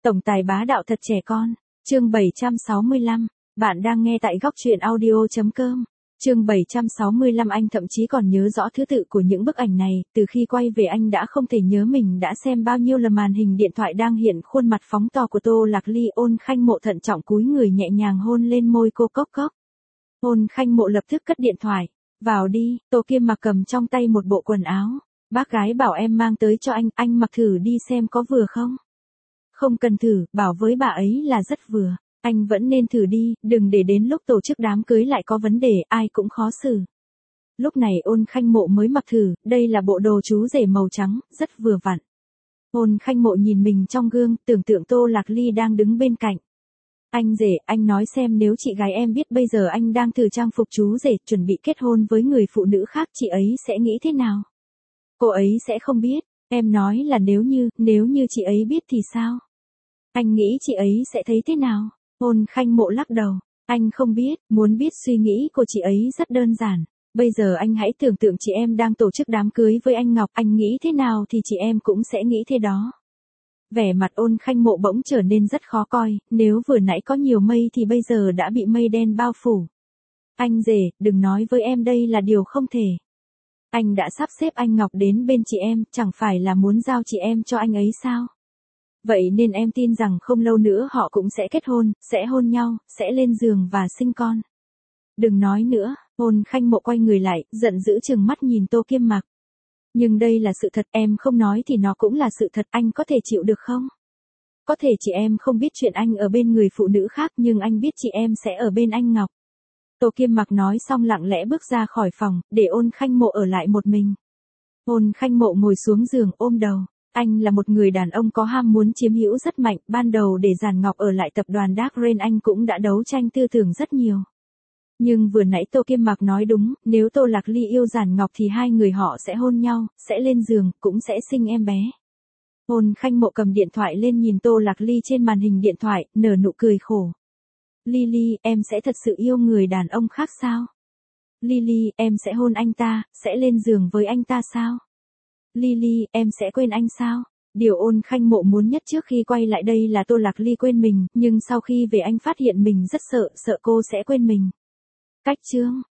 Tổng tài bá đạo thật trẻ con. Chương 765. Bạn đang nghe tại góc truyện audio.com. Chương 765. Anh thậm chí còn nhớ rõ thứ tự của những bức ảnh này, từ khi quay về anh đã không thể nhớ mình đã xem bao nhiêu lần màn hình điện thoại đang hiện khuôn mặt phóng to của Tô Lạc Ly. Ôn Khanh Mộ thận trọng cúi người nhẹ nhàng hôn lên môi cô cốc cốc. Ôn Khanh Mộ lập tức cất điện thoại. Vào đi. Tô Kiêm Mặc cầm trong tay một bộ quần áo. Bác gái bảo em mang tới cho anh mặc thử đi xem có vừa không? Không cần thử, bảo với bà ấy là rất vừa. Anh vẫn nên thử đi, đừng để đến lúc tổ chức đám cưới lại có vấn đề, ai cũng khó xử. Lúc này Ôn Khanh Mộ mới mặc thử, đây là bộ đồ chú rể màu trắng, rất vừa vặn. Ôn Khanh Mộ nhìn mình trong gương, tưởng tượng Tô Lạc Ly đang đứng bên cạnh. Anh rể, anh nói xem nếu chị gái em biết bây giờ anh đang thử trang phục chú rể, chuẩn bị kết hôn với người phụ nữ khác, chị ấy sẽ nghĩ thế nào? Cô ấy sẽ không biết, em nói là nếu như chị ấy biết thì sao? Anh nghĩ chị ấy sẽ thấy thế nào? Ôn Khanh Mộ lắc đầu, anh không biết, muốn biết suy nghĩ của chị ấy rất đơn giản. Bây giờ anh hãy tưởng tượng chị em đang tổ chức đám cưới với anh Ngọc, anh nghĩ thế nào thì chị em cũng sẽ nghĩ thế đó. Vẻ mặt Ôn Khanh Mộ bỗng trở nên rất khó coi, nếu vừa nãy có nhiều mây thì bây giờ đã bị mây đen bao phủ. Anh rể, đừng nói với em đây là điều không thể. Anh đã sắp xếp anh Ngọc đến bên chị em, chẳng phải là muốn giao chị em cho anh ấy sao? Vậy nên em tin rằng không lâu nữa họ cũng sẽ kết hôn, sẽ hôn nhau, sẽ lên giường và sinh con. Đừng nói nữa. Ôn Khanh Mộ quay người lại, giận dữ trừng mắt nhìn Tô Kiêm Mặc. Nhưng đây là sự thật, em không nói thì nó cũng là sự thật, anh có thể chịu được không? Có thể chị em không biết chuyện anh ở bên người phụ nữ khác, nhưng anh biết chị em sẽ ở bên anh Ngọc. Tô Kiêm Mặc nói xong lặng lẽ bước ra khỏi phòng, để Ôn Khanh Mộ ở lại một mình. Ôn Khanh Mộ ngồi xuống giường ôm đầu. Anh là một người đàn ông có ham muốn chiếm hữu rất mạnh, ban đầu để Giản Ngọc ở lại tập đoàn Dark Rain anh cũng đã đấu tranh tư tưởng rất nhiều. Nhưng vừa nãy Tô Kiêm Mặc nói đúng, nếu Tô Lạc Ly yêu Giản Ngọc thì hai người họ sẽ hôn nhau, sẽ lên giường, cũng sẽ sinh em bé. Ôn Khanh Mộ cầm điện thoại lên nhìn Tô Lạc Ly trên màn hình điện thoại, nở nụ cười khổ. Lily, em sẽ thật sự yêu người đàn ông khác sao? Lily, em sẽ hôn anh ta, sẽ lên giường với anh ta sao? Lily, em sẽ quên anh sao? Điều Ôn Khanh Mộ muốn nhất trước khi quay lại đây là Tô Lạc Ly quên mình, nhưng sau khi về anh phát hiện mình rất sợ cô sẽ quên mình. Cách chương